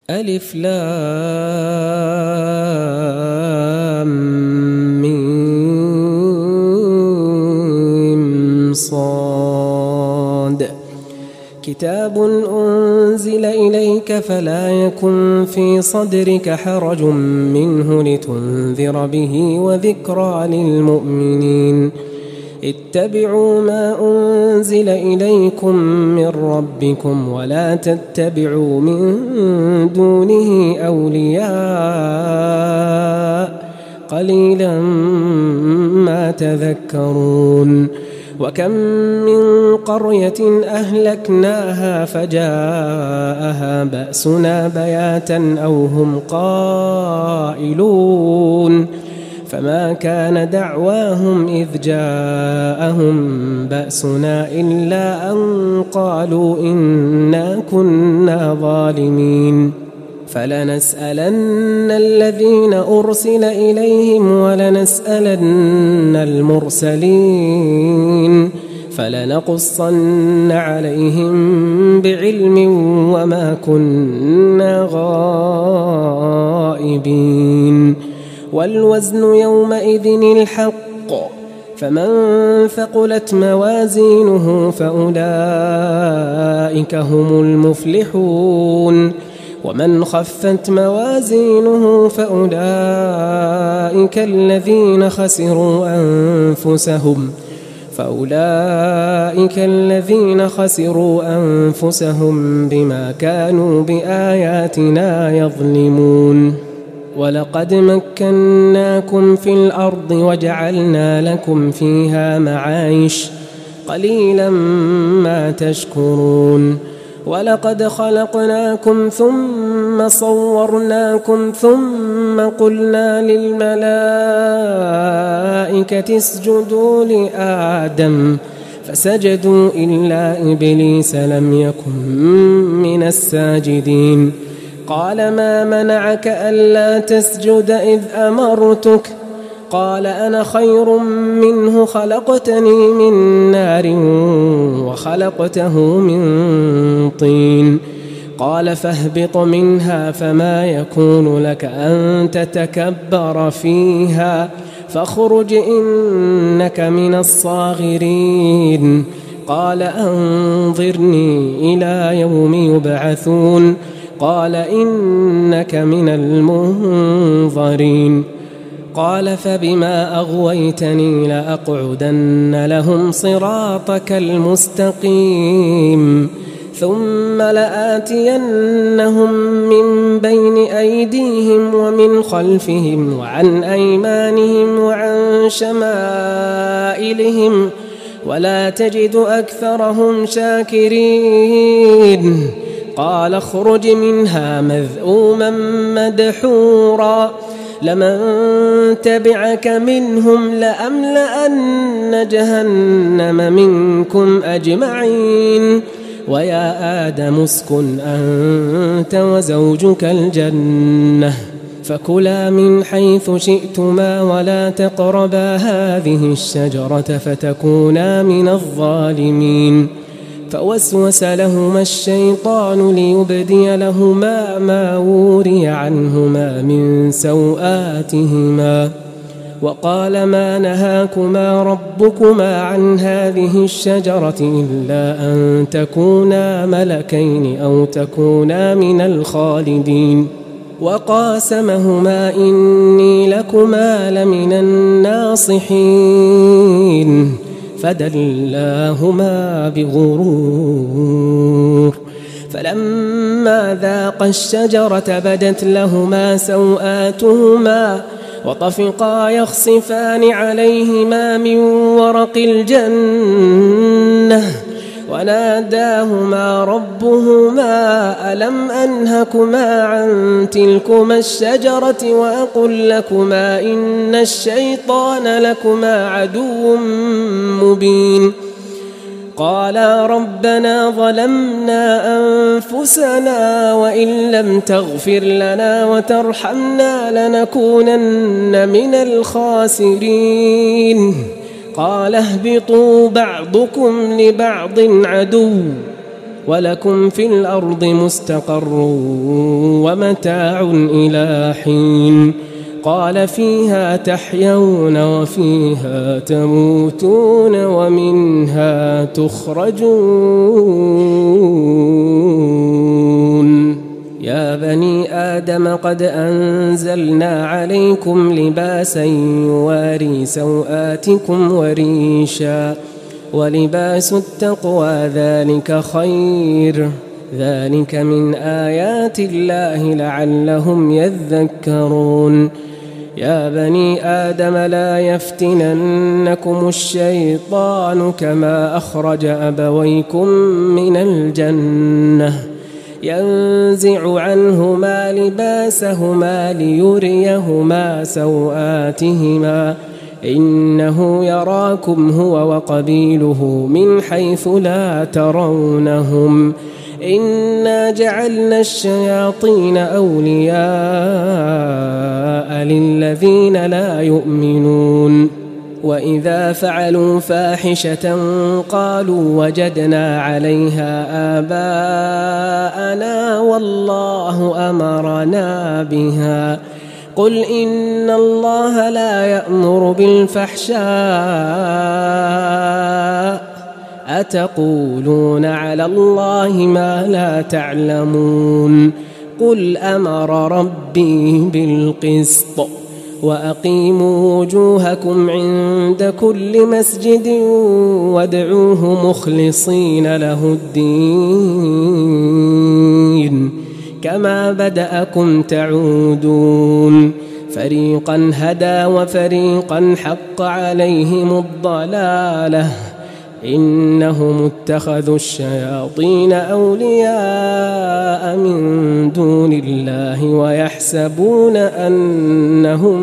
ألف لام ميم صاد كتاب أنزل إليك فلا يكن في صدرك حرج منه لتنذر به وذكرى للمؤمنين اتبعوا ما أنزل إليكم من ربكم ولا تتبعوا من دونه أولياء قليلا ما تذكرون وكم من قرية أهلكناها فجاءها بأسنا بياتا أو هم قائلون فما كان دعواهم إذ جاءهم بأسنا إلا أن قالوا إنا كنا ظالمين فلنسألن الذين أرسل إليهم ولنسألن المرسلين فلنقصن عليهم بعلم وما كنا غائبين والوزن يومئذ الحق فمن ثقلت موازينه فأولئك هم المفلحون ومن خفت موازينه فأولئك الذين خسروا أنفسهم بما كانوا بآياتنا يظلمون ولقد مكناكم في الأرض وجعلنا لكم فيها معايش قليلا ما تشكرون ولقد خلقناكم ثم صورناكم ثم قلنا للملائكة اسجدوا لآدم فسجدوا إلا إبليس لم يكن من الساجدين قال ما منعك ألا تسجد إذ أمرتك قال أنا خير منه خلقتني من نار وخلقته من طين قال فاهبط منها فما يكون لك أن تتكبر فيها فاخرج إنك من الصاغرين قال أنظرني إلى يوم يبعثون قال إنك من المنظرين قال فبما أغويتني لأقعدن لهم صراطك المستقيم ثم لآتينهم من بين أيديهم ومن خلفهم وعن أيمانهم وعن شمائلهم ولا تجد أكثرهم شاكرين قال اخرج منها مذءوما مدحورا لمن تبعك منهم لأملأن جهنم منكم أجمعين ويا آدم اسكن أنت وزوجك الجنة فكلا من حيث شئتما ولا تقربا هذه الشجرة فتكونا من الظالمين فوسوس لهما الشيطان ليبدي لهما ما وري عنهما من سوآتهما وقال ما نهاكما ربكما عن هذه الشجرة إلا أن تكونا ملكين أو تكونا من الخالدين وقاسمهما إني لكما لمن الناصحين فدلاهما بغرور فلما ذاقا الشجرة بدت لهما سوآتهما وطفقا يخصفان عليهما من ورق الجنة وناداهما ربهما ألم أنهكما عن تلكما الشجرة وأقل لكما إن الشيطان لكما عدو مبين قالا ربنا ظلمنا أنفسنا وإن لم تغفر لنا وترحمنا لنكونن من الخاسرين قال اهبطوا بعضكم لبعض عدو ولكم في الأرض مستقر ومتاع إلى حين قال فيها تحيون وفيها تموتون ومنها تخرجون. يا بني آدم قد أنزلنا عليكم لباسا يواري سوآتكم وريشا ولباس التقوى ذلك خير ذلك من آيات الله لعلهم يذكرون. يا بني آدم لا يفتننكم الشيطان كما أخرج أبويكم من الجنة ينزع عنهما لباسهما ليريهما سوآتهما إنه يراكم هو وقبيله من حيث لا ترونهم إنا جعلنا الشياطين أولياء للذين لا يؤمنون. وإذا فعلوا فاحشة قالوا وجدنا عليها آباءنا والله أمرنا بها قل إن الله لا يأمر بالفحشاء أتقولون على الله ما لا تعلمون. قل أمر ربي بالقسط وأقيموا وجوهكم عند كل مسجد وادعوه مخلصين له الدين كما بدأكم تعودون. فريقا هدى وفريقا حق عليهم الضلالة إنهم اتخذوا الشياطين أولياء من دون الله ويحسبون أنهم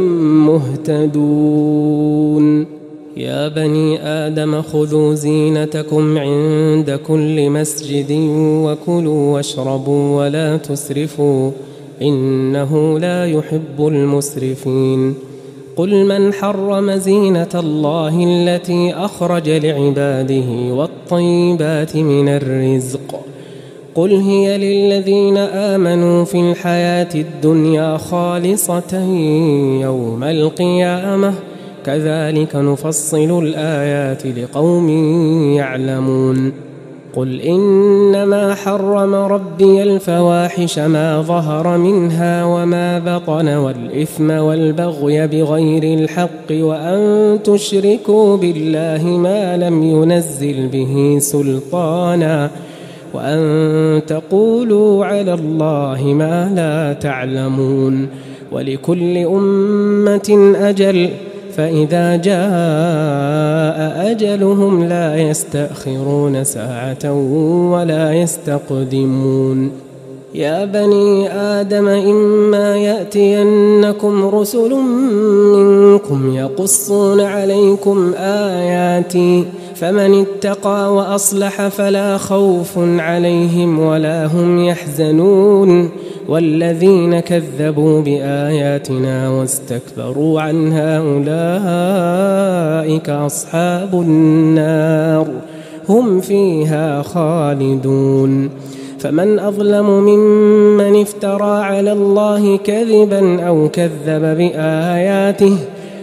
مهتدون. يا بني آدم خذوا زينتكم عند كل مسجد وكلوا واشربوا ولا تسرفوا إنه لا يحب المسرفين. قل من حرم زينة الله التي أخرج لعباده والطيبات من الرزق قل هي للذين آمنوا في الحياة الدنيا خالصة يوم القيامة كذلك نفصل الآيات لقوم يعلمون. قل إنما حرم ربي الفواحش ما ظهر منها وما بطن والإثم والبغي بغير الحق وأن تشركوا بالله ما لم ينزل به سلطانا وأن تقولوا على الله ما لا تعلمون. ولكل أمة أجل فإذا جاء أجلهم لا يستأخرون ساعة ولا يستقدمون. يا بني آدم إما يأتينكم رسل منكم يقصون عليكم آياتي فمن اتقى وأصلح فلا خوف عليهم ولا هم يحزنون. والذين كذبوا بآياتنا واستكبروا عنها أولئك أصحاب النار هم فيها خالدون. فمن أظلم ممن افترى على الله كذبا أو كذب بآياته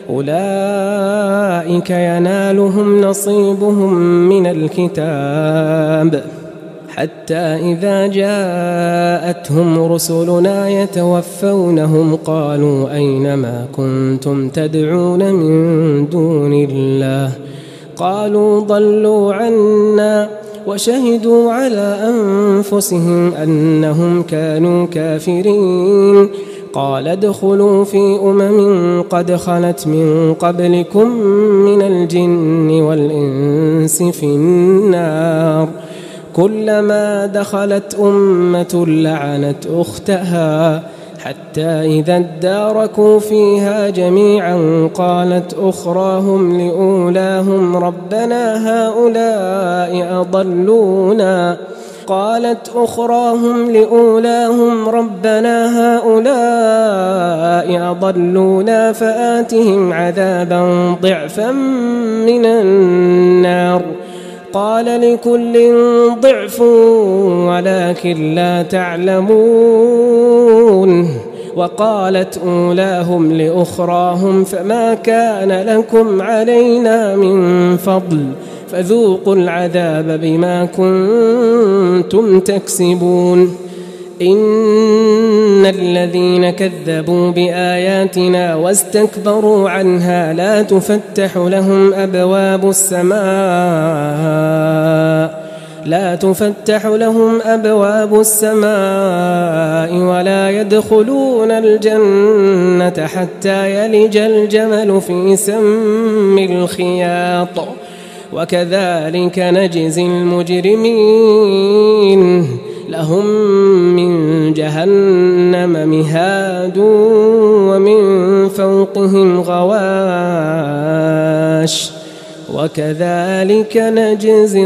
أولئك ينالهم نصيبهم من الكتاب حتى إذا جاءتهم رسلنا يتوفونهم قالوا أين ما كنتم تدعون من دون الله قالوا ضلوا عنا وشهدوا على أنفسهم أنهم كانوا كافرين. قال ادخلوا في قد خلت من قبلكم من الجن والإنس في النار كلما دخلت أمة لعنت أختها حتى إذا اداركوا فيها جميعا قالت أخراهم لأولاهم ربنا هؤلاء أضلونا فآتهم عذابا ضعفا من النار قال لكل ضعف ولكن لا تعلمون. وقالت أولاهم لأخراهم فما كان لكم علينا من فضل فذوقوا العذاب بما كنتم تكسبون. إن الذين كذبوا بآياتنا واستكبروا عنها لا تفتح لهم أبواب السماء ولا يدخلون الجنة حتى يلج الجمل في سم الخياط وكذلك نجزي المجرمين. لهم من جهنم مهاد ومن فوقهم غواش وكذلك نجزي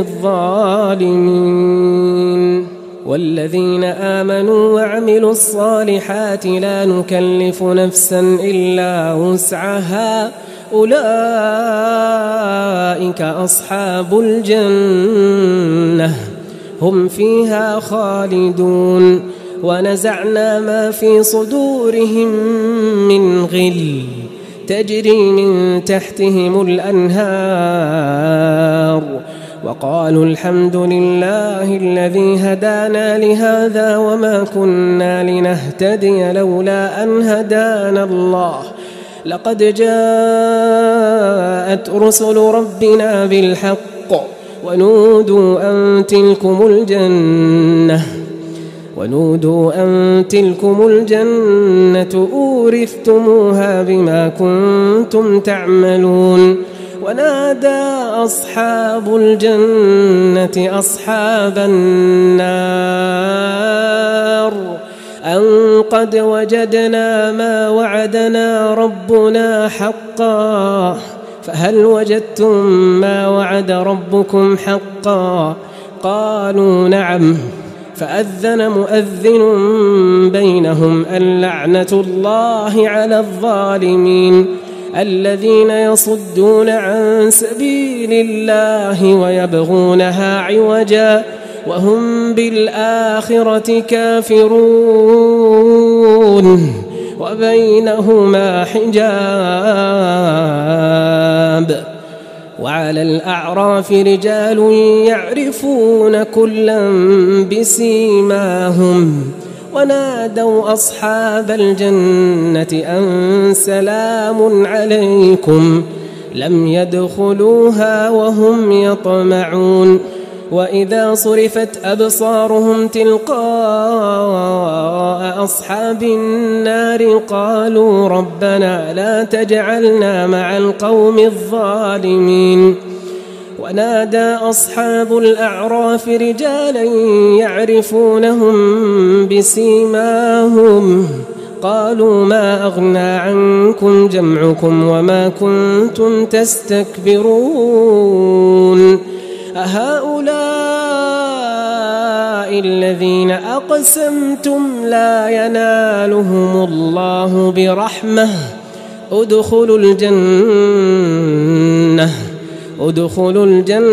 الظالمين. والذين آمنوا وعملوا الصالحات لا نكلف نفسا إلا وسعها أولئك أصحاب الجنة هم فيها خالدون. ونزعنا ما في صدورهم من غل تجري من تحتهم الأنهار وقالوا الحمد لله الذي هدانا لهذا وما كنا لنهتدي لولا أن هدانا الله لقد جاءت رسل ربنا بالحق ونودوا أن تلكم الجنة أورثتموها بما كنتم تعملون. ونادى أصحاب الجنة أصحاب النار أن قد وجدنا ما وعدنا ربنا حقا فهل وجدتم ما وعد ربكم حقا؟ قالوا نعم. فأذن مؤذن بينهم اللعنة الله على الظالمين الذين يصدون عن سبيل الله ويبغونها عوجا وهم بالآخرة كافرون وبينهما حجاب. وعلى الأعراف رجال يعرفون كلا بسيماهم ونادوا أصحاب الجنة أن سلام عليكم لم يدخلوها وهم يطمعون. وإذا صرفت أبصارهم تلقاء أصحاب النار قالوا ربنا لا تجعلنا مع القوم الظالمين. ونادى أصحاب الأعراف رجالا يعرفونهم بسيماهم قالوا ما أغنى عنكم جمعكم وما كنتم تستكبرون أهؤلاء الذين أقسمتم لا ينالهم الله برحمة ادخلوا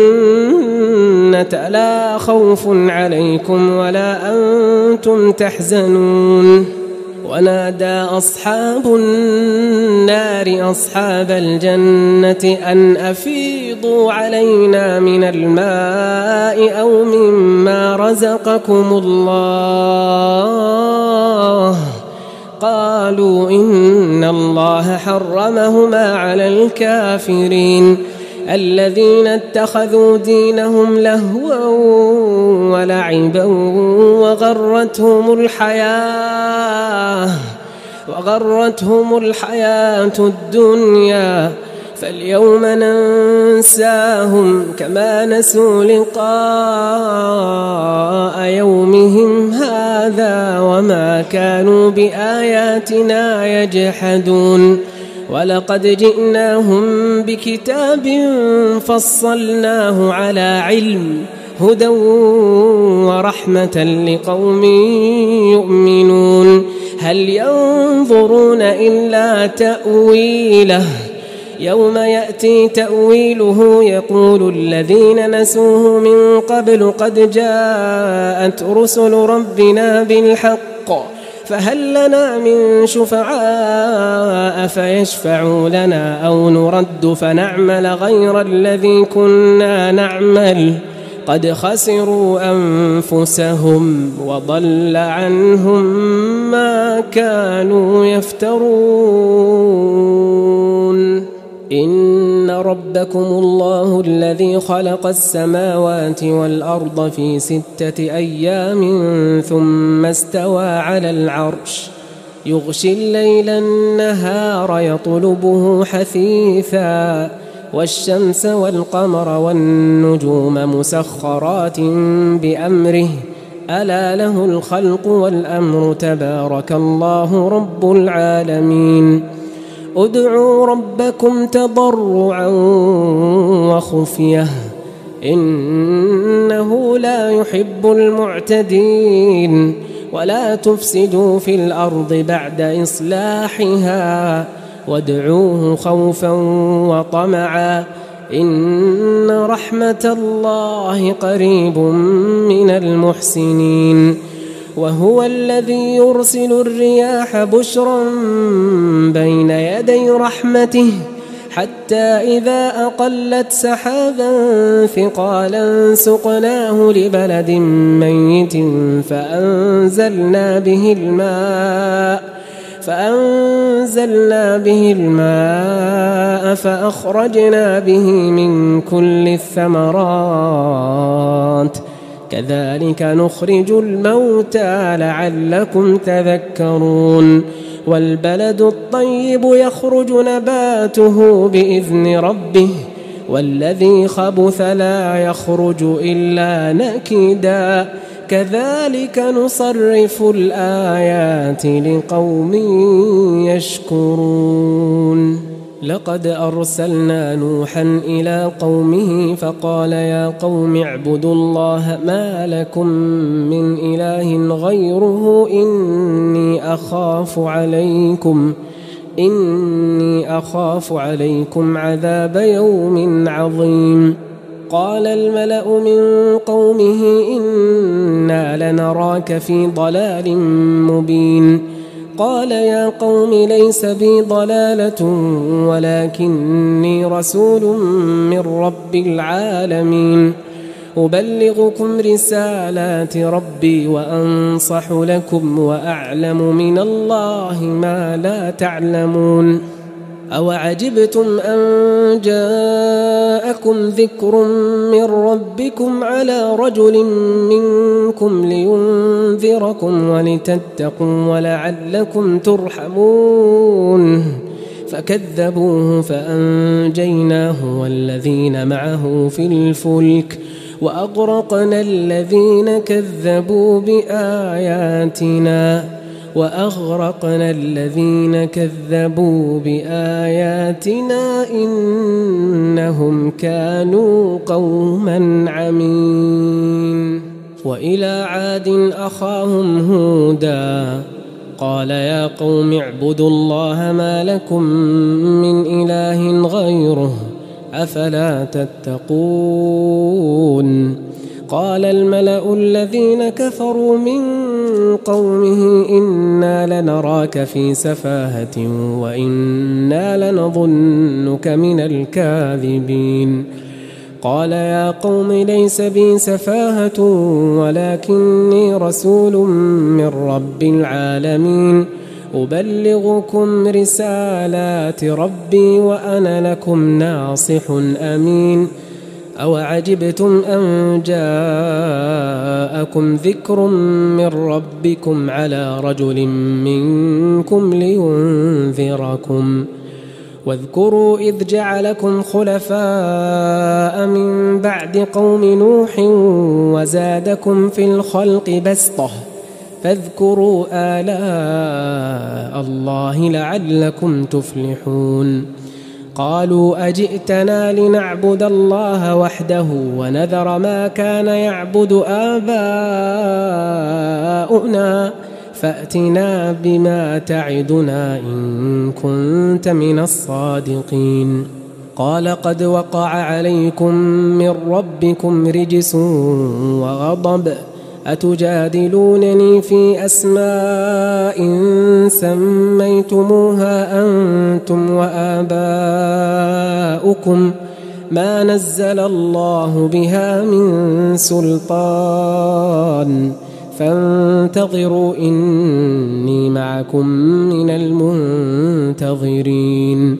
الجنة لا خوف عليكم ولا أنتم تحزنون. ونادى أصحاب النار أصحاب الجنة أن أفيضوا علينا من الماء أو مما رزقكم الله قالوا إن الله حرمهما على الكافرين الذين اتخذوا دينهم لهوا ولعبا وغرتهم الحياة الدنيا فاليوم ننساهم كما نسوا لقاء يومهم هذا وما كانوا بآياتنا يجحدون. ولقد جئناهم بكتاب فصلناه على علم هدى ورحمة لقوم يؤمنون هل ينظرون إلا تأويله يوم يأتي تأويله يقول الذين نسوه من قبل قد جاءت رسل ربنا بالحق فهل لنا من شفعاء فيشفعوا لنا أو نرد فنعمل غير الذي كنا نعمل قد خسروا أنفسهم وضل عنهم ما كانوا يفترون. إن ربكم الله الذي خلق السماوات والأرض في 6 أيام ثم استوى على العرش يغشي الليل النهار يطلبه حثيثا والشمس والقمر والنجوم مسخرات بأمره ألا له الخلق والأمر تبارك الله رب العالمين. ادعوا ربكم تضرعا وخفية إنه لا يحب المعتدين ولا تفسدوا في الأرض بعد إصلاحها وادعوه خوفا وطمعا إن رحمة الله قريب من المحسنين. وهو الذي يرسل الرياح بشرا بين يدي رحمته حتى إذا أقلت سحابا ثقالا سقناه لبلد ميت فأنزلنا به الماء فأخرجنا به من كل الثمرات كذلك نخرج الموتى لعلكم تذكرون. والبلد الطيب يخرج نباته بإذن ربه والذي خبث لا يخرج إلا نكدا كذلك نصرف الآيات لقوم يشكرون. لقد أرسلنا نوحا إلى قومه فقال يا قوم اعبدوا الله ما لكم من إله غيره إني أخاف عليكم عذاب يوم عظيم. قال الملأ من قومه إنا لنراك في ضلال مبين. قال يا قوم ليس بي ضلالة ولكني رسول من رب العالمين أبلغكم رسالات ربي وأنصح لكم وأعلم من الله ما لا تعلمون. أوعجبتم أن جاءكم ذكر من ربكم على رجل منكم لينذركم ولتتقوا ولعلكم ترحمون فكذبوه فأنجيناه والذين معه في الفلك وأغرقنا الذين كذبوا بآياتنا إنهم كانوا قوما عمين. وإلى عاد أخاهم هودا قال يا قوم اعبدوا الله ما لكم من إله غيره أفلا تتقون. قال الملأ الذين كفروا من قومه إنا لنراك في سفاهة وإنا لنظنك من الكاذبين. قال يا قوم ليس بي سفاهة ولكني رسول من رب العالمين أبلغكم رسالات ربي وأنا لكم ناصح أمين. أوعجبتم أن جاءكم ذكر من ربكم على رجل منكم لينذركم واذكروا إذ جعلكم خلفاء من بعد قوم نوح وزادكم في الخلق بسطة فاذكروا آلاء الله لعلكم تفلحون. قالوا أجئتنا لنعبد الله وحده ونذر ما كان يعبد آباؤنا فأتنا بما تعدنا إن كنت من الصادقين. قال قد وقع عليكم من ربكم رجس وغضب أتجادلونني في أسماء سميتموها أنتم وآباؤكم ما نزل الله بها من سلطان فانتظروا إني معكم من المنتظرين.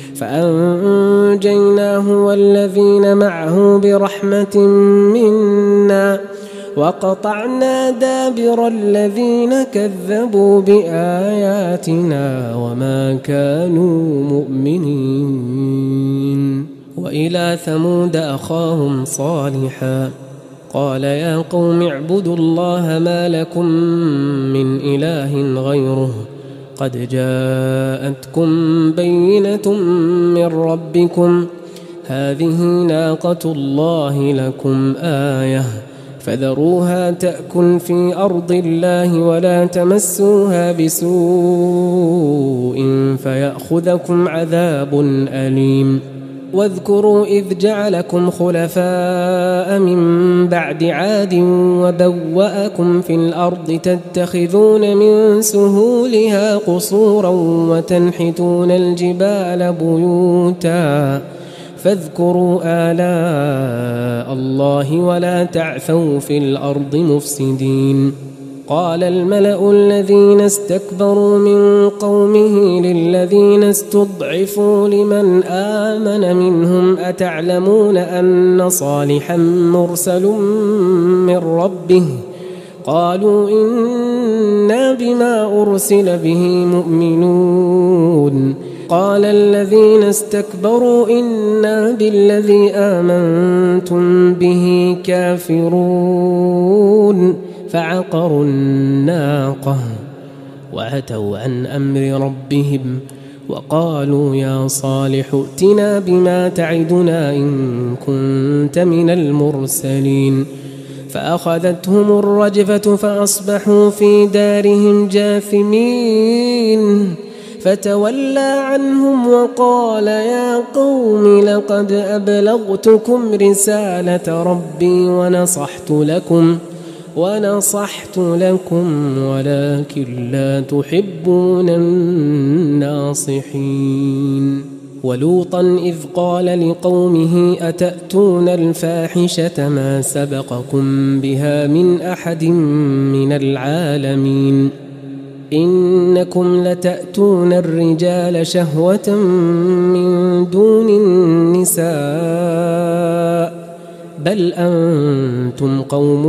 فأنجيناه والذين معه برحمة منا وقطعنا دابر الذين كذبوا بآياتنا وما كانوا مؤمنين. وإلى ثمود أخاهم صالحا قال يا قوم اعبدوا الله ما لكم من إله غيره قد جاءتكم بينة من ربكم هذه ناقة الله لكم آية فذروها تأكل في أرض الله ولا تمسوها بسوء فيأخذكم عذاب أليم. واذكروا إذ جعلكم خلفاء من بعد عاد وبوأكم في الأرض تتخذون من سهولها قصورا وتنحتون الجبال بيوتا فاذكروا آلاء الله ولا تعثوا في الأرض مفسدين. قال الملأ الذين استكبروا من قومه للذين استضعفوا لمن آمن منهم أتعلمون أن صالحا مرسل من ربه قالوا إنا بما أرسل به مؤمنون. قال الذين استكبروا إنا بالذي آمنتم به كافرون فعقروا الناقة وعتوا عن أمر ربهم وقالوا يا صالح ائتنا بما تعدنا إن كنت من المرسلين. فأخذتهم الرجفة فأصبحوا في دارهم جاثمين فتولى عنهم وقال يا قوم لقد أبلغتكم رسالة ربي ونصحت لكم ولكن لا تحبون الناصحين. ولوطا إذ قال لقومه أتأتون الفاحشة ما سبقكم بها من أحد من العالمين إنكم لتأتون الرجال شهوة من دون النساء بل أنتم قوم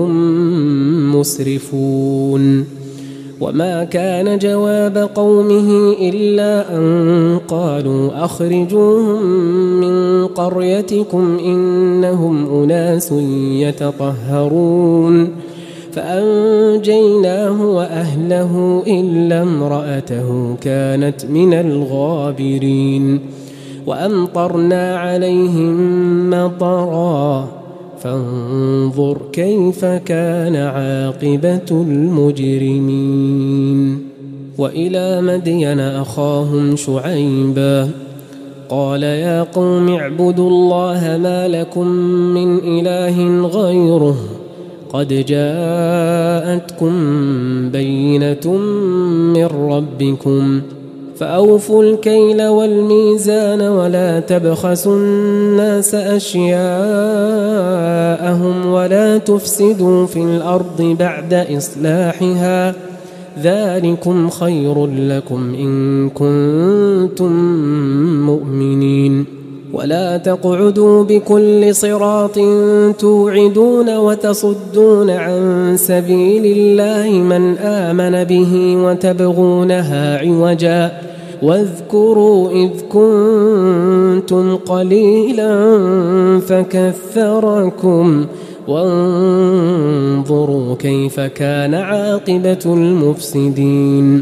مسرفون. وما كان جواب قومه إلا أن قالوا أخرجوهم من قريتكم إنهم أناس يتطهرون. فأنجيناه وأهله إلا امرأته كانت من الغابرين. وأمطرنا عليهم مطرا فانظر كيف كان عاقبة المجرمين. وإلى مدين أخاهم شعيبا قال يا قوم اعبدوا الله ما لكم من إله غيره قد جاءتكم بينة من ربكم فأوفوا الكيل والميزان ولا تبخسوا الناس أشياءهم ولا تفسدوا في الأرض بعد إصلاحها ذلكم خير لكم إن كنتم مؤمنين. ولا تقعدوا بكل صراط توعدون وتصدون عن سبيل الله من آمن به وتبغونها عوجا واذكروا إذ كنتم قليلا فكثركم وانظروا كيف كان عاقبة المفسدين.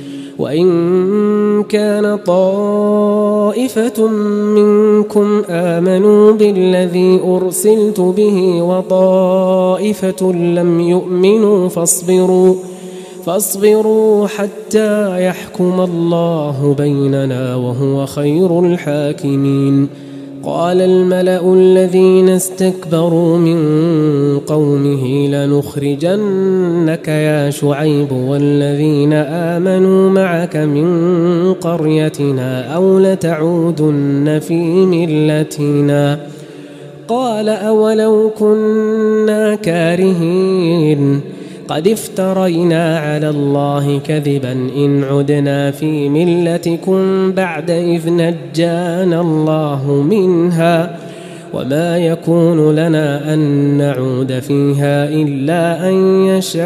وإن كان طائفة منكم آمنوا بالذي أرسلت به وطائفة لم يؤمنوا فاصبروا حتى يحكم الله بيننا وهو خير الحاكمين. قال الملأ الذين استكبروا من قومه لنخرجنك يا شعيب والذين آمنوا معك من قريتنا أو لتعودن في ملتنا. قال أولو كنا كارهين قد افترينا على الله كذبا إن عدنا في ملتكم بعد إذ نجانا الله منها وما يكون لنا أن نعود فيها إلا أن يشاء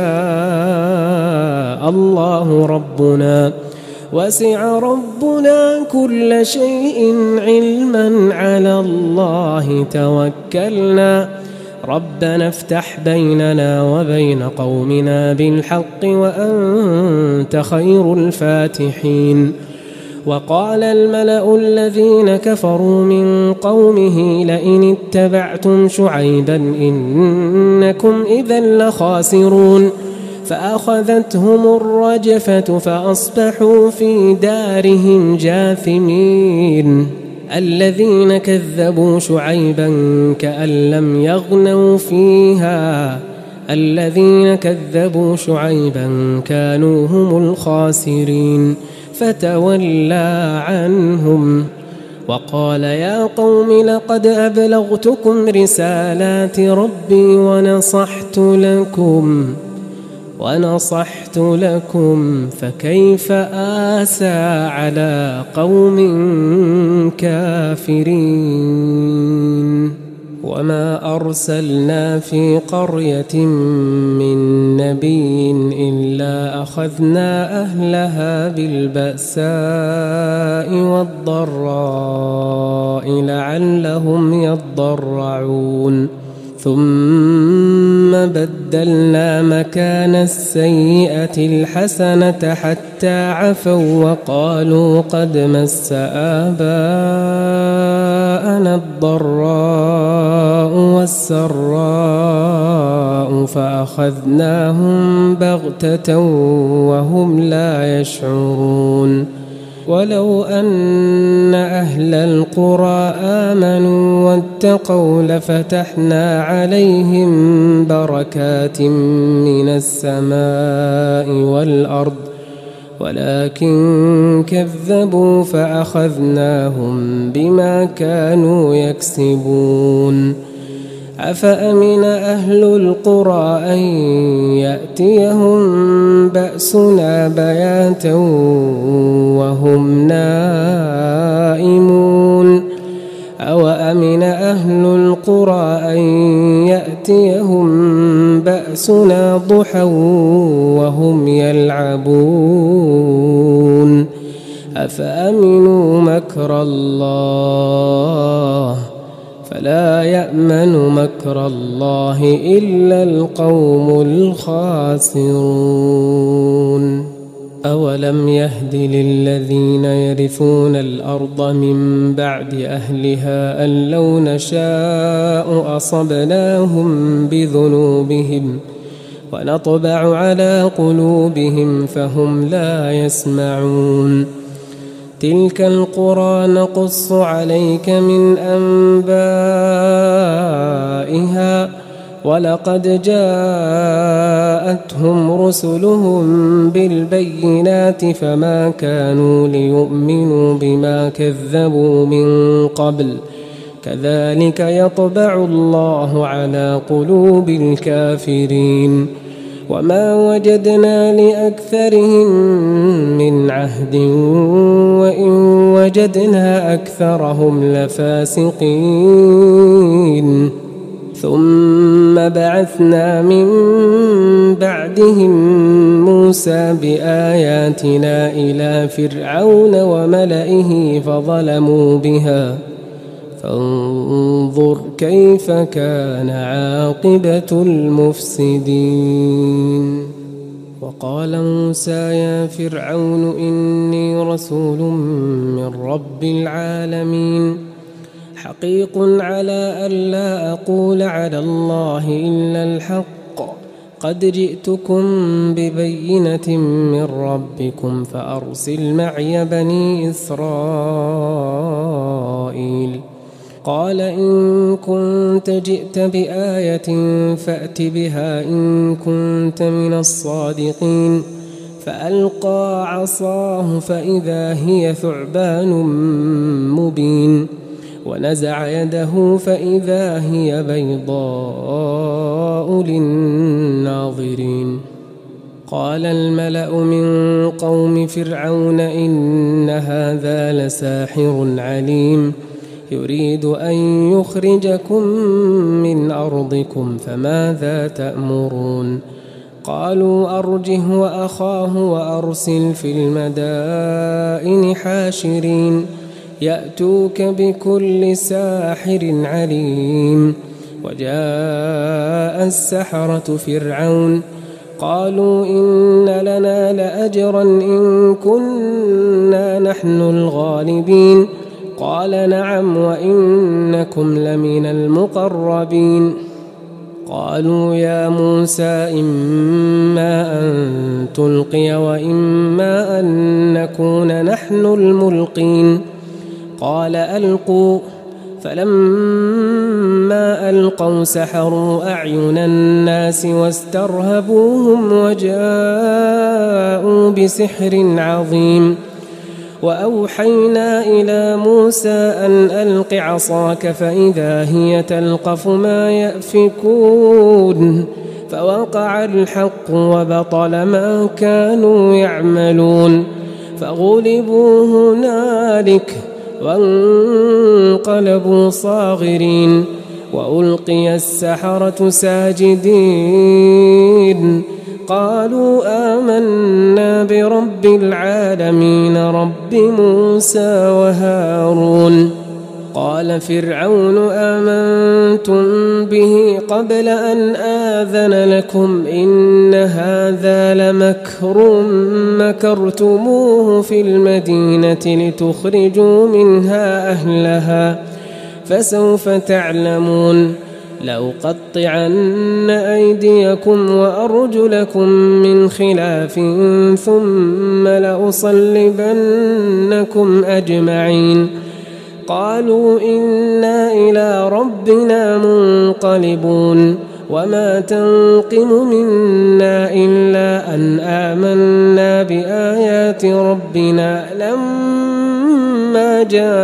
الله ربنا وسع ربنا كل شيء علما على الله توكلنا ربنا افتح بيننا وبين قومنا بالحق وأنت خير الفاتحين. وقال الملأ الذين كفروا من قومه لئن اتبعتم شعيبا إنكم إذا لخاسرون. فأخذتهم الرجفة فأصبحوا في دارهم جاثمين. الذين كذبوا شعيبا كأن لم يغنوا فيها الذين كذبوا شعيبا كانوا هم الخاسرين فتولى عنهم وقال يا قوم لقد أبلغتكم رسالات ربي ونصحت لكم فكيف آسى على قوم كافرين. وما أرسلنا في قرية من نبي إلا أخذنا أهلها بالبأساء والضراء لعلهم يضرعون ثم بدلنا مكان السيئة الحسنة حتى عفوا وقالوا قد مس آباءنا الضراء والسراء فأخذناهم بغتة وهم لا يشعرون. ولو أن أهل القرى آمنوا واتقوا لفتحنا عليهم بركات من السماء والأرض ولكن كذبوا فأخذناهم بما كانوا يكسبون. أفأمن أهل القرى أن يأتيهم بأسنا بياتا وهم نائمون أوأمن أهل القرى أن يأتيهم بأسنا ضحى وهم يلعبون أفأمنوا مكر الله فلا يأمن مكر الله إلا القوم الخاسرون. أولم يهد للذين يرثون الأرض من بعد أهلها أن لو نشاء أصبناهم بذنوبهم ونطبع على قلوبهم فهم لا يسمعون. تلك القرى نقص عليك من أنبائها ولقد جاءتهم رسلهم بالبينات فما كانوا ليؤمنوا بما كذبوا من قبل كذلك يطبع الله على قلوب الكافرين. وما وجدنا لأكثرهم من عهد وإن وجدنا أكثرهم لفاسقين. ثم بعثنا من بعدهم موسى بآياتنا إلى فرعون وملئه فظلموا بها فانظر كيف كان عاقبة المفسدين. وقال موسى يا فرعون إني رسول من رب العالمين حقيق على ألا أقول على الله إلا الحق قد جئتكم ببينة من ربكم فأرسل معي بني إسرائيل. قال إن كنت جئت بآية فأت بها إن كنت من الصادقين. فألقى عصاه فإذا هي ثعبان مبين ونزع يده فإذا هي بيضاء للناظرين. قال الملأ من قوم فرعون إن هذا لساحر عليم يريد أن يخرجكم من أرضكم فماذا تأمرون؟ قالوا أرجه وأخاه وأرسل في المدائن حاشرين يأتوك بكل ساحر عليم. وجاء السحرة فرعون قالوا إن لنا لأجرا إن كنا نحن الغالبين. قال نعم وإنكم لمن المقربين. قالوا يا موسى إما أن تلقي وإما أن نكون نحن الملقين. قال ألقوا. فلما ألقوا سحروا أعين الناس واسترهبوهم وجاءوا بسحر عظيم. وأوحينا إلى موسى أن ألق عصاك فإذا هي تلقف ما يأفكون. فوقع الحق وبطل ما كانوا يعملون فغلبوا هنالك وانقلبوا صاغرين وألقي السحرة ساجدين قالوا آمنا برب العالمين رب موسى وهارون. قال فرعون آمنتم به قبل أن آذن لكم إن هذا لمكر مكرتموه في المدينة لتخرجوا منها أهلها فسوف تعلمون. لأقطعن أيديكم وأرجلكم من خلاف ثم لأصلبنكم أجمعين. قالوا إنا إلى ربنا منقلبون وما تنقم منا إلا أن آمنا بآيات ربنا لما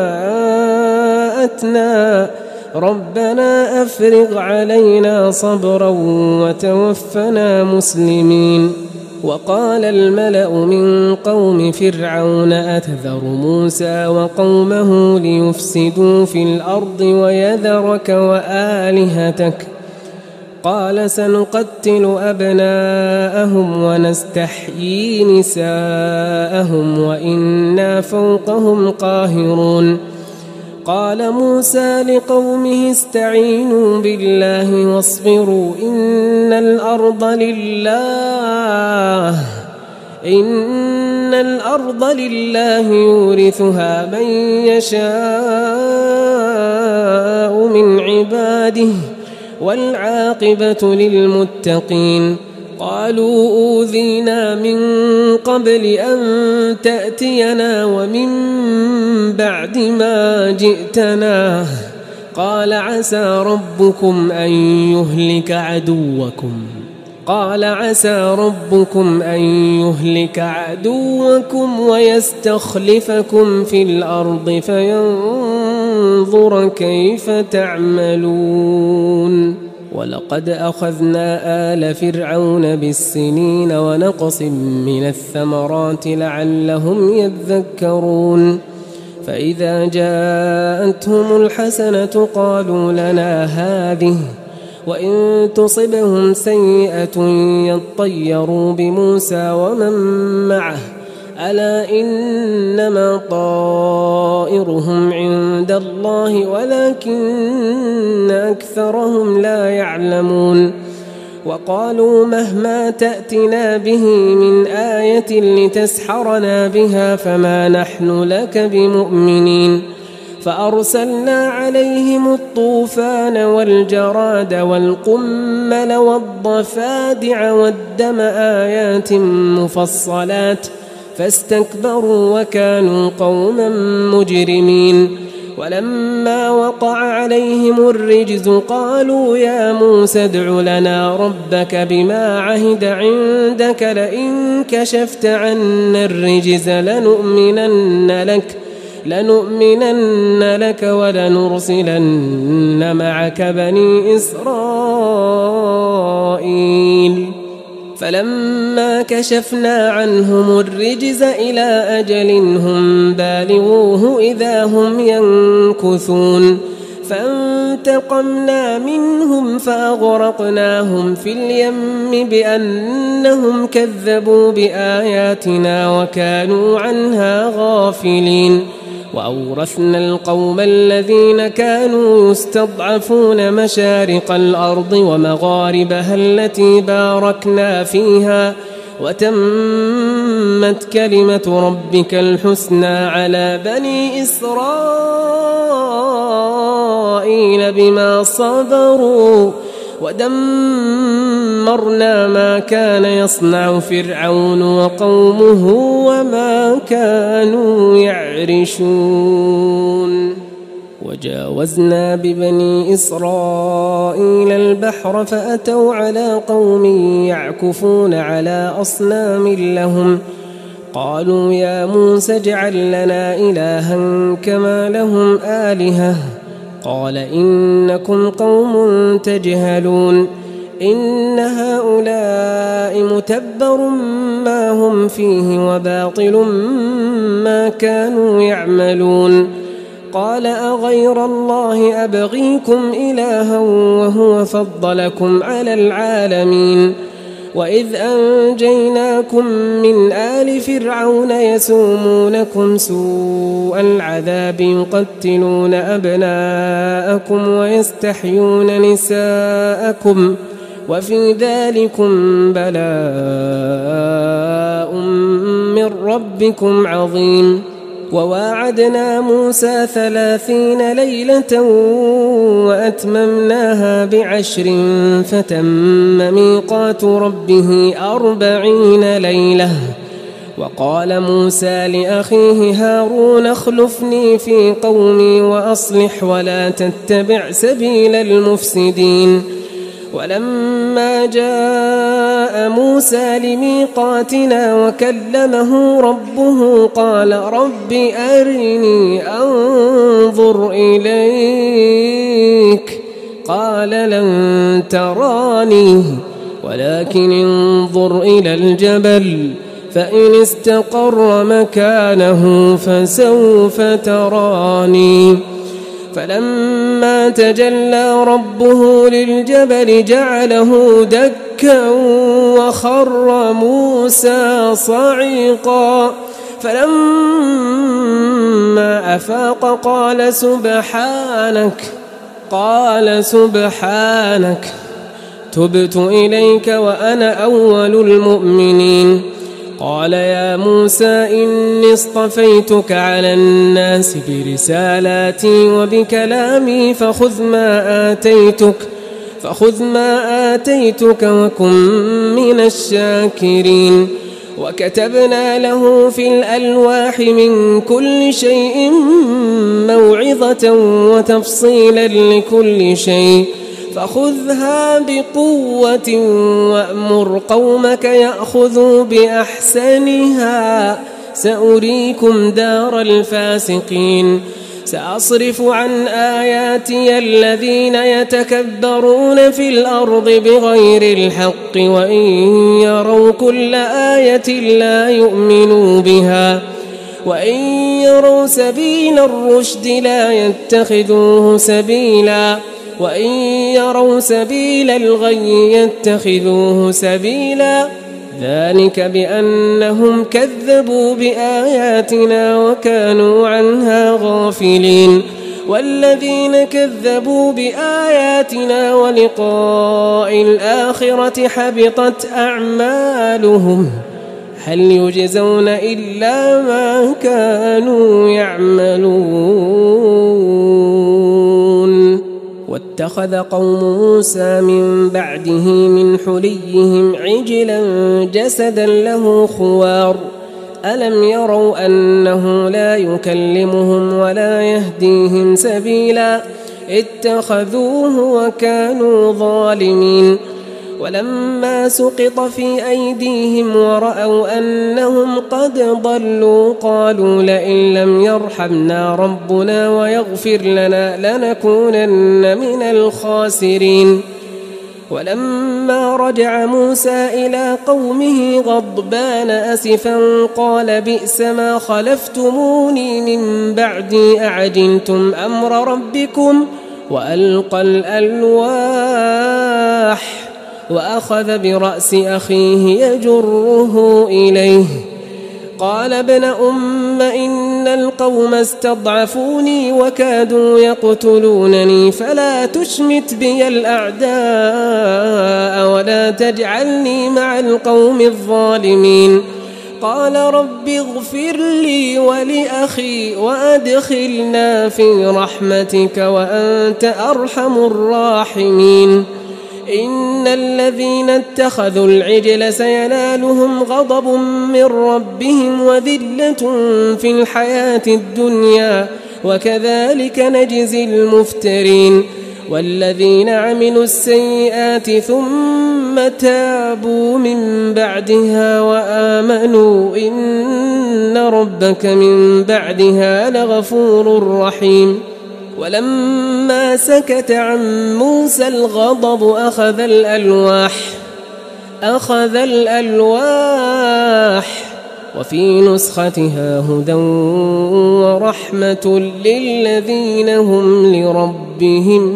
جاءتنا ربنا أفرغ علينا صبرا وتوفنا مسلمين. وقال الملأ من قوم فرعون أتذر موسى وقومه ليفسدوا في الأرض ويذرك وآلهتك قال سنقتل أبناءهم ونستحيي نساءهم وإنا فوقهم قاهرون. قال موسى لقومه استعينوا بالله واصبروا إن الأرض لله يورثها من يشاء من عباده والعاقبة للمتقين. قالوا أوذينا من قبل أن تأتينا ومن بعد ما جئتنا قال عسى ربكم أن يهلك عدوكم ويستخلفكم في الأرض فينظر كيف تعملون. ولقد أخذنا آل فرعون بالسنين ونقص من الثمرات لعلهم يذكرون. فإذا جاءتهم الحسنة قالوا لنا هذه وإن تصبهم سيئة يطيروا بموسى ومن معه ألا إنما طائرهم عند الله ولكن أكثرهم لا يعلمون. وقالوا مهما تأتنا به من آية لتسحرنا بها فما نحن لك بمؤمنين. فأرسلنا عليهم الطوفان والجراد والقمل والضفادع والدم آيات مفصلات فاستكبروا وكانوا قوما مجرمين. ولما وقع عليهم الرجز قالوا يا موسى ادع لنا ربك بما عهد عندك لئن كشفت عنا الرجز لنؤمنن لك ولنرسلن معك بني إسرائيل. فلما كشفنا عنهم الرجز إلى أجل هم بالغوه إذا هم ينكثون فانتقمنا منهم فأغرقناهم في اليم بأنهم كذبوا بآياتنا وكانوا عنها غافلين. وأورثنا القوم الذين كانوا يستضعفون مشارق الأرض ومغاربها التي باركنا فيها وتمت كلمة ربك الحسنى على بني إسرائيل بما صبروا ودمرنا ما كان يصنع فرعون وقومه وما كانوا يعرشون. وجاوزنا ببني إسرائيل البحر فأتوا على قوم يعكفون على أصنام لهم قالوا يا موسى اجعل لنا إلها كما لهم آلهة قال إنكم قوم تجهلون إن هؤلاء متبر ما هم فيه وباطل ما كانوا يعملون. قال أغير الله أبغيكم إلها وهو فضلكم على العالمين. وإذ أنجيناكم من آل فرعون يسومونكم سوء العذاب يقتلون أبناءكم ويستحيون نساءكم وفي ذلكم بلاء من ربكم عظيم. وواعدنا موسى 30 ليلة وأتممناها ب10 فتم ميقات ربه 40 ليلة. وقال موسى لأخيه هارون اخلفني في قومي وأصلح ولا تتبع سبيل المفسدين. ولما جاء موسى لميقاتنا وكلمه ربه قال رب أرني أنظر إليك قال لن تراني ولكن انظر إلى الجبل فإن استقر مكانه فسوف تراني. فلما تجلى ربه للجبل جعله دكا وخر موسى صعقا فلما أفاق قال سبحانك تبت إليك وأنا أول المؤمنين. قال يا موسى إني اصطفيتك على الناس برسالاتي وبكلامي فخذ ما آتيتك وكن من الشاكرين. وكتبنا له في الألواح من كل شيء موعظة وتفصيلا لكل شيء فخذها بقوة وأمر قومك يأخذوا بأحسنها سأريكم دار الفاسقين. سأصرف عن آياتي الذين يتكبرون في الأرض بغير الحق وإن يروا كل آية لا يؤمنوا بها وإن يروا سبيل الرشد لا يتخذوه سبيلا وإن يروا سبيل الغي يتخذوه سبيلا ذلك بأنهم كذبوا بآياتنا وكانوا عنها غافلين. والذين كذبوا بآياتنا ولقاء الآخرة حبطت أعمالهم هل يجزون إلا ما كانوا يعملون. اتخذ قوم موسى من بعده من حليهم عجلا جسدا له خوار ألم يروا أنه لا يكلمهم ولا يهديهم سبيلا اتخذوه وكانوا ظالمين ولما سقط في أيديهم ورأوا أنهم قد ضلوا قالوا لئن لم يرحمنا ربنا ويغفر لنا لنكونن من الخاسرين ولما رجع موسى إلى قومه غضبان أسفا قال بئس ما خلفتموني من بعدي أعجلتم أمر ربكم وألقى الألواح وأخذ برأس أخيه يجره إليه قال ابن أم إن القوم استضعفوني وكادوا يقتلونني فلا تشمت بي الأعداء ولا تجعلني مع القوم الظالمين قال رب اغفر لي ولأخي وأدخلنا في رحمتك وأنت أرحم الراحمين إن الذين اتخذوا العجل سينالهم غضب من ربهم وذلة في الحياة الدنيا وكذلك نجزي المفترين والذين عملوا السيئات ثم تابوا من بعدها وآمنوا إن ربك من بعدها لغفور رحيم ولما سكت عن موسى الغضب أخذ الألواح وفي نسختها هدى ورحمة للذين هم لربهم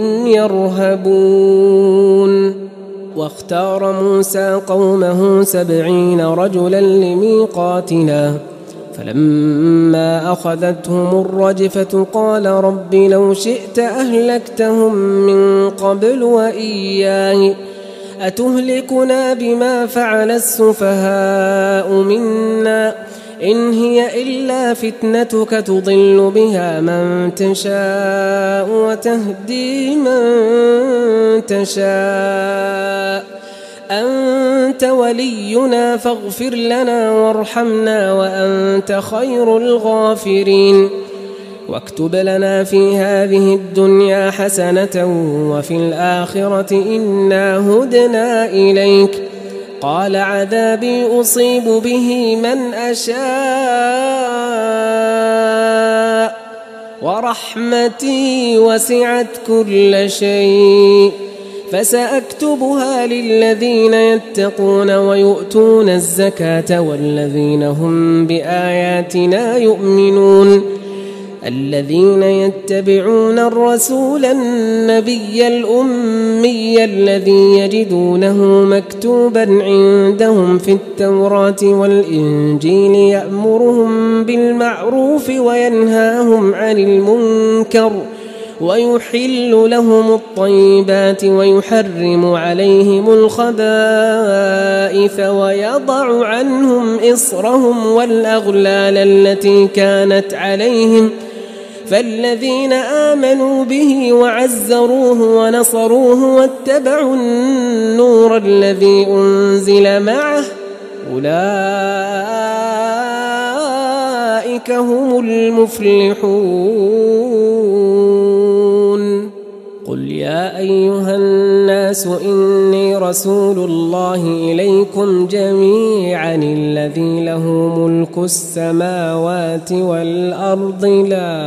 يرهبون واختار موسى قومه 70 رجلا لميقاتنا فلما أخذتهم الرجفة قال رب لو شئت أهلكتهم من قبل وإياي أتهلكنا بما فعل السفهاء منا إن هي إلا فتنتك تضل بها من تشاء وتهدي من تشاء أنت ولينا فاغفر لنا وارحمنا وأنت خير الغافرين واكتب لنا في هذه الدنيا حسنة وفي الآخرة إنا هدنا إليك قال عذابي أصيب به من أشاء ورحمتي وسعت كل شيء فسأكتبها للذين يتقون ويؤتون الزكاة والذين هم بآياتنا يؤمنون الذين يتبعون الرسول النبي الأمي الذي يجدونه مكتوبا عندهم في التوراة والإنجيل يأمرهم بالمعروف وينهاهم عن المنكر ويحل لهم الطيبات ويحرم عليهم الخبائث ويضع عنهم إصرهم والأغلال التي كانت عليهم فالذين آمنوا به وعزروه ونصروه واتبعوا النور الذي أنزل معه أولئك هم المفلحون قل يا أيها الناس إني رسول الله إليكم جميعا الذي له ملك السماوات والأرض لا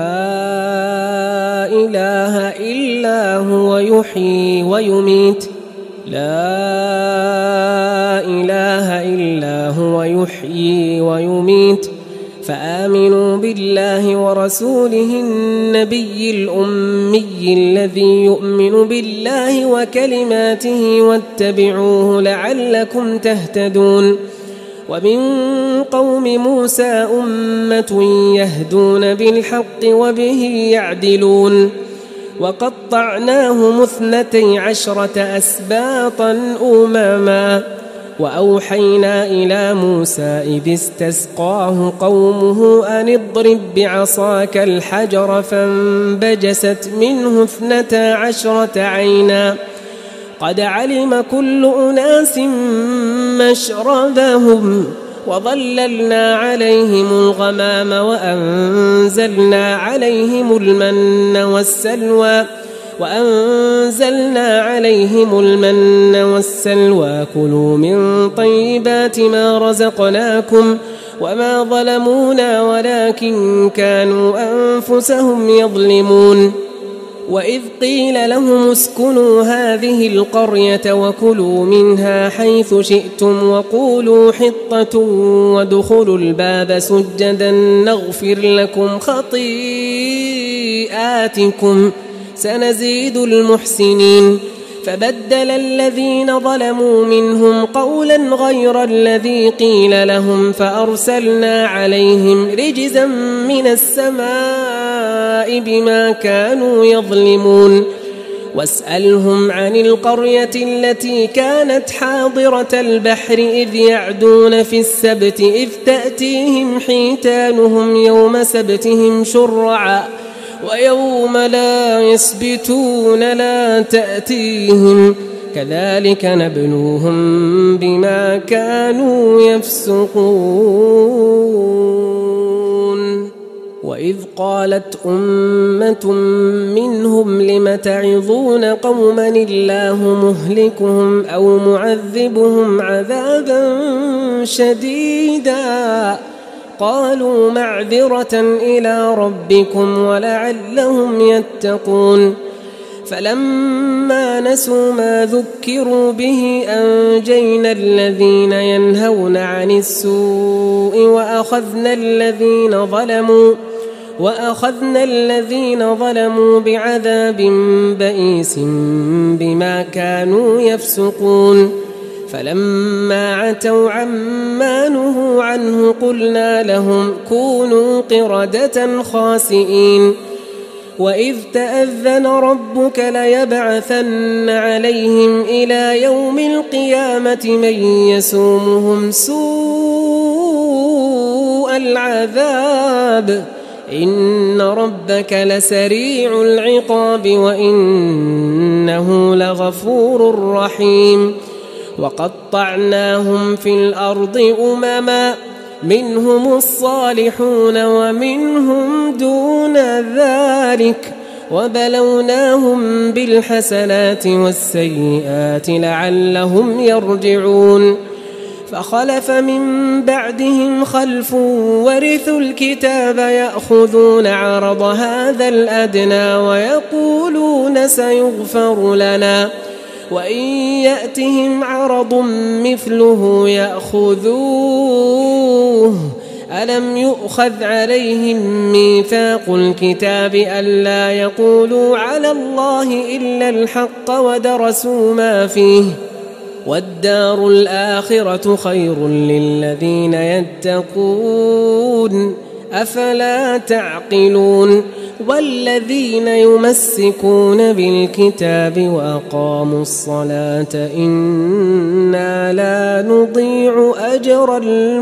إله إلا هو يحيي ويميت فآمنوا بالله ورسوله النبي الأمي الذي يؤمن بالله وكلماته واتبعوه لعلكم تهتدون ومن قوم موسى أمة يهدون بالحق وبه يعدلون وقطعناهم 12 أسباطا أمما وأوحينا إلى موسى إذ استسقاه قومه أن اضرب بعصاك الحجر فانبجست منه 12 عينا قد علم كل أناس مشربهم وظللنا عليهم الغمام وأنزلنا عليهم المن والسلوى كلوا من طيبات ما رزقناكم وما ظلمونا ولكن كانوا أنفسهم يظلمون وإذ قيل لهم اسكنوا هذه القرية وكلوا منها حيث شئتم وقولوا حطة وادخلوا الباب سجدا نغفر لكم خطيئاتكم سنزيد المحسنين فبدل الذين ظلموا منهم قولا غير الذي قيل لهم فأرسلنا عليهم رجزا من السماء بما كانوا يظلمون واسألهم عن القرية التي كانت حاضرة البحر إذ يعدون في السبت إذ تأتيهم حيتانهم يوم سبتهم شرعا ويوم لا يسبتون لا تأتيهم كذلك نبلوهم بما كانوا يفسقون وإذ قالت أمة منهم لم تعظون قوما الله مهلكهم أو معذبهم عذابا شديدا قالوا معذرة إلى ربكم ولعلهم يتقون فلما نسوا ما ذكروا به أنجينا الذين ينهون عن السوء وأخذنا الذين ظلموا بعذاب بئيس بما كانوا يفسقون فلما عتوا عما نهوا عنه قلنا لهم كونوا قردة خاسئين وإذ تأذن ربك ليبعثن عليهم إلى يوم القيامة من يسومهم سوء العذاب إن ربك لسريع العقاب وإنه لغفور رحيم وقطعناهم في الأرض أمما منهم الصالحون ومنهم دون ذلك وبلوناهم بالحسنات والسيئات لعلهم يرجعون فخلف من بعدهم خلف ورثوا الكتاب يأخذون عرض هذا الأدنى ويقولون سيغفر لنا وإن يأتهم عرض مثله يأخذوه ألم يؤخذ عليهم ميثاق الكتاب ألا يقولوا على الله إلا الحق ودرسوا ما فيه والدار الآخرة خير للذين يتقون أفلا تعقلون والذين يمسكون بالكتاب وأقاموا الصلاة إنا لا نضيع أجر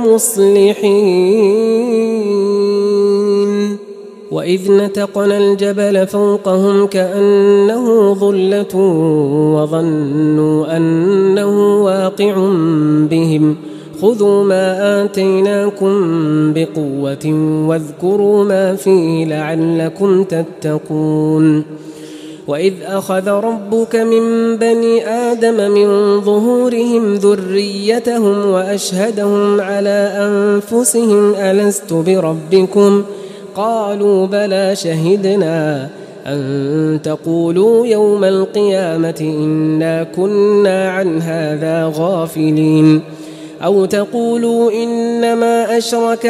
المصلحين وإذ نتقنا الجبل فوقهم كأنه ظلة وظنوا أنه واقع بهم خذوا ما آتيناكم بقوة واذكروا ما فيه لعلكم تتقون وإذ أخذ ربك من بني آدم من ظهورهم ذريتهم وأشهدهم على أنفسهم ألست بربكم قالوا بلى شهدنا أن تقولوا يوم القيامة إنا كنا عن هذا غافلين أو تقولوا إنما أشرك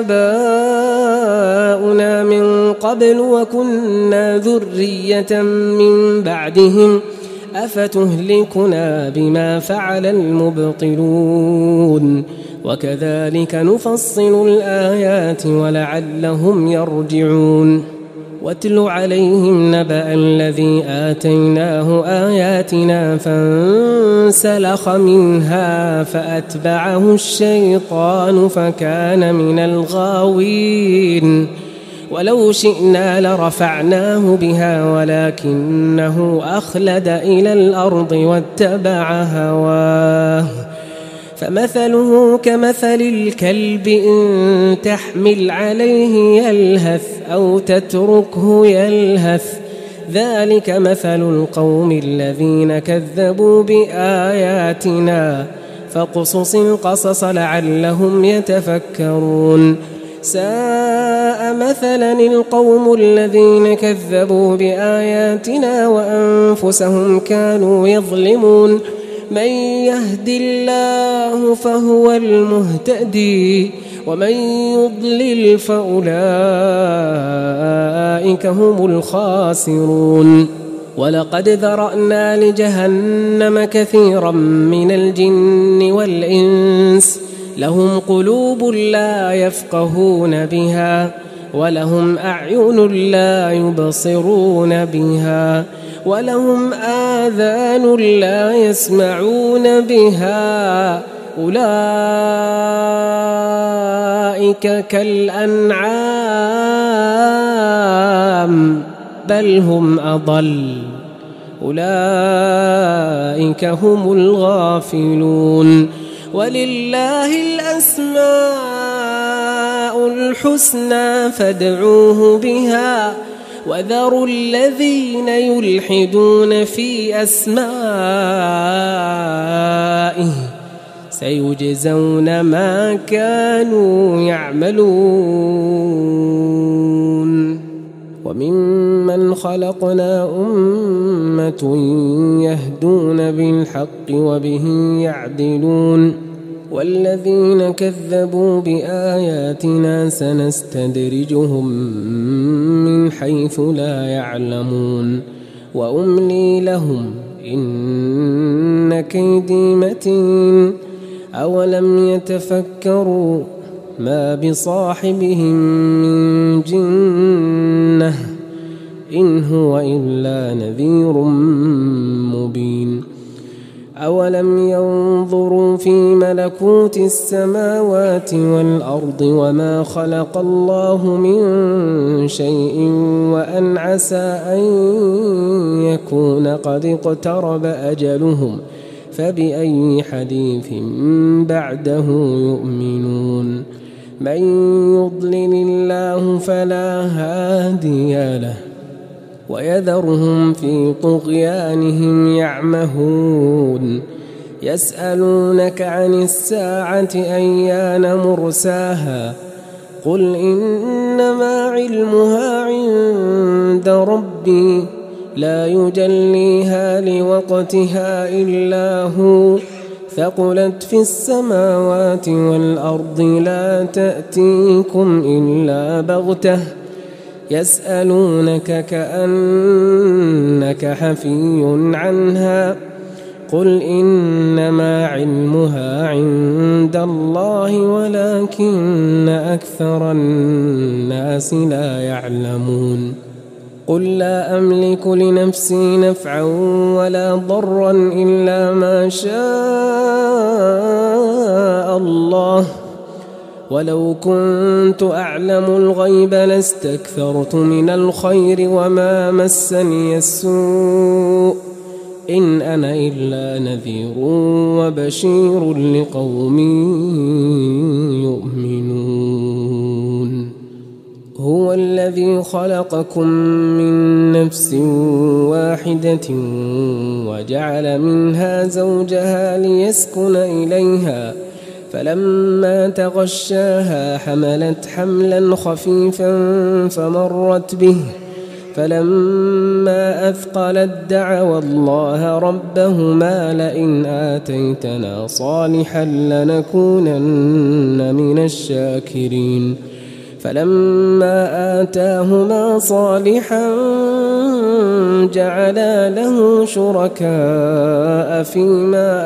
آباؤنا من قبل وكنا ذرية من بعدهم أفتهلكنا بما فعل المبطلون وكذلك نفصل الآيات ولعلهم يرجعون واتل عليهم نبأ الذي آتيناه آياتنا فانسلخ منها فأتبعه الشيطان فكان من الغاوين ولو شئنا لرفعناه بها ولكنه أخلد إلى الأرض واتبع هواه فمثله كمثل الكلب إن تحمل عليه يلهث أو تتركه يلهث ذلك مثل القوم الذين كذبوا بآياتنا فاقصص القصص لعلهم يتفكرون ساء مثلا القوم الذين كذبوا بآياتنا وأنفسهم كانوا يظلمون من يهد الله فهو المهتدي ومن يضلل فأولئك هم الخاسرون ولقد ذرأنا لجهنم كثيرا من الجن والإنس لهم قلوب لا يفقهون بها ولهم أعين لا يبصرون بها ولهم آذان لا يسمعون بها أولئك كالأنعام بل هم أضل أولئك هم الغافلون ولله الأسماء الحسنى فادعوه بها وذروا الذين يلحدون في أسمائه سيجزون ما كانوا يعملون وممن خلقنا أمة يهدون بالحق وبه يعدلون والذين كذبوا بآياتنا سنستدرجهم من حيث لا يعلمون وأملي لهم إن كيدي متين أولم يتفكروا ما بصاحبهم من جنة إن هو إلا نذير مبين أولم ينظروا في ملكوت السماوات والأرض وما خلق الله من شيء وأن عسى أن يكون قد اقترب أجلهم فبأي حديث بعده يؤمنون من يضلل الله فلا هادي له ويذرهم في طغيانهم يعمهون يسألونك عن الساعة أيان مرساها قل إنما علمها عند ربي لا يجليها لوقتها إلا هو ثقلت في السماوات والأرض لا تأتيكم إلا بغتة يسألونك كأنك حفي عنها قل إنما علمها عند الله ولكن أكثر الناس لا يعلمون قل لا أملك لنفسي نفعا ولا ضرا إلا ما شاء الله ولو كنت أعلم الغيب لاستكثرت من الخير وما مسني السوء إن أنا إلا نذير وبشير لقوم يؤمنون هو الذي خلقكم من نفس واحدة وجعل منها زوجها ليسكن إليها فلما تغشاها حملت حملا خفيفا فمرت به فلما أثقلت دعوا الله ربهما لئن آتيتنا صالحا لنكونن من الشاكرين فلما آتاهما صالحا جعلا له شركاء فيما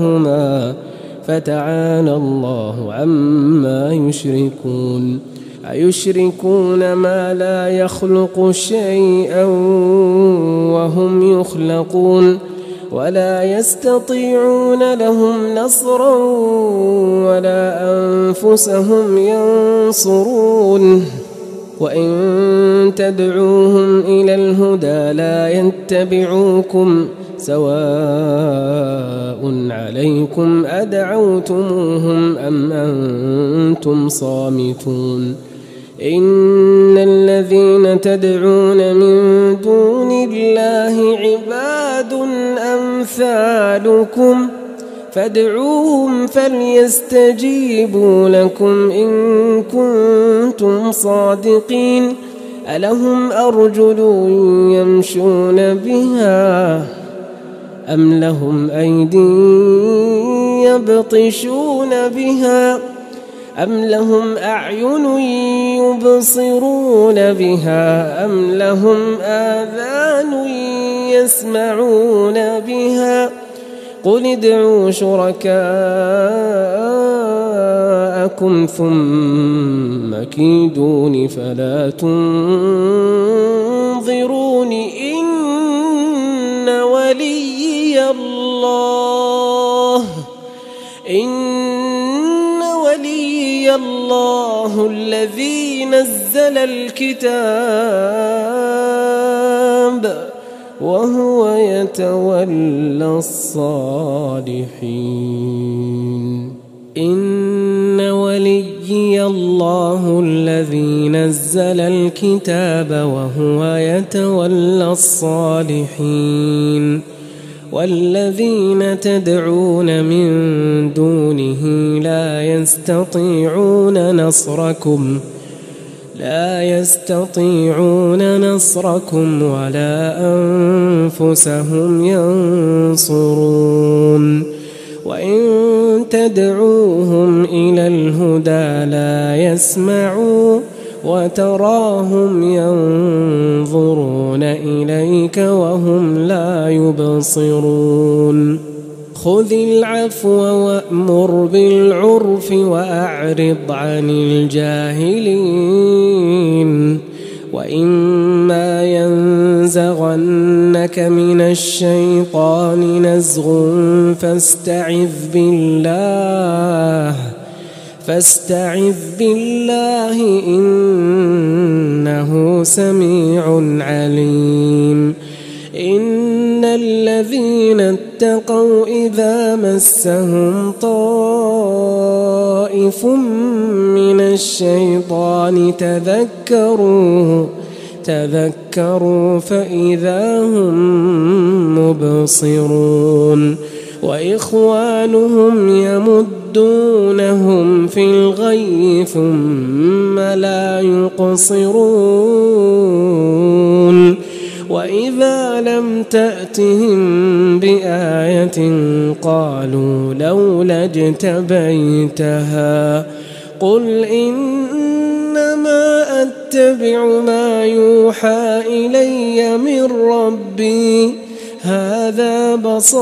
آتاهما فتعالى الله عما يشركون أيشركون ما لا يخلق شيئا وهم يخلقون ولا يستطيعون لهم نصرا ولا أنفسهم ينصرون وإن تدعوهم إلى الهدى لا يتبعوكم سواء عليكم أدعوتموهم أم أنتم صامتون إن الذين تدعون من دون الله عباد أمثالكم فادعوهم فليستجيبوا لكم إن كنتم صادقين ألهم أرجل يمشون بها أم لهم أيدي يبطشون بها أم لهم أعين يبصرون بها أم لهم آذان يسمعون بها قل ادعوا شركاءكم ثم كيدون فلا تنظرون إن ولي الله الذي نزل الكتاب وهو يتولى الصالحين إن وليي الله الذي نزل الكتاب وهو يتولى الصالحين والذين تدعون من دونه لا يستطيعون نصركم ولا أنفسهم ينصرون وإن تدعوهم إلى الهدى لا يسمعوا وتراهم ينظرون إليك وهم لا يبصرون خذ العفو وأمر بالعرف وأعرض عن الجاهلين وإما ينزغنك من الشيطان نزغ فاستعذ بالله إنه سميع عليم إن الذين اتقوا إذا مسهم طائف من الشيطان تذكروا فإذا هم مبصرون وإخوانهم يمدونهم في الغي ثم لا يقصرون وإذا لم تأتهم بآية قالوا لولا اجتبيتها قل إنما أتبع ما يوحى إلي من ربي هذا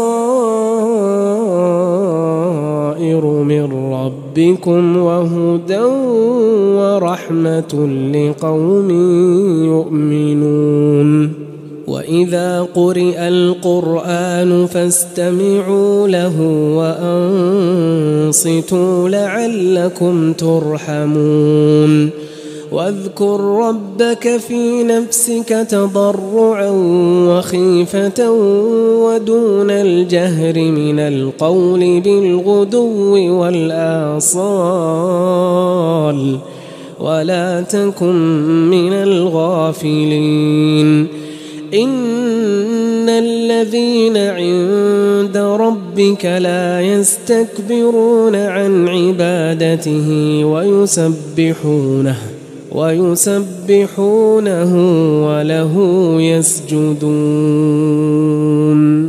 بصائر من ربكم وهدى ورحمة لقوم يؤمنون وإذا قرئ القرآن فاستمعوا له وأنصتوا لعلكم ترحمون واذكر ربك في نفسك تضرعا وخيفة ودون الجهر من القول بالغدو والآصال ولا تكن من الغافلين إن الذين عند ربك لا يستكبرون عن عبادته ويسبحونه وله يسجدون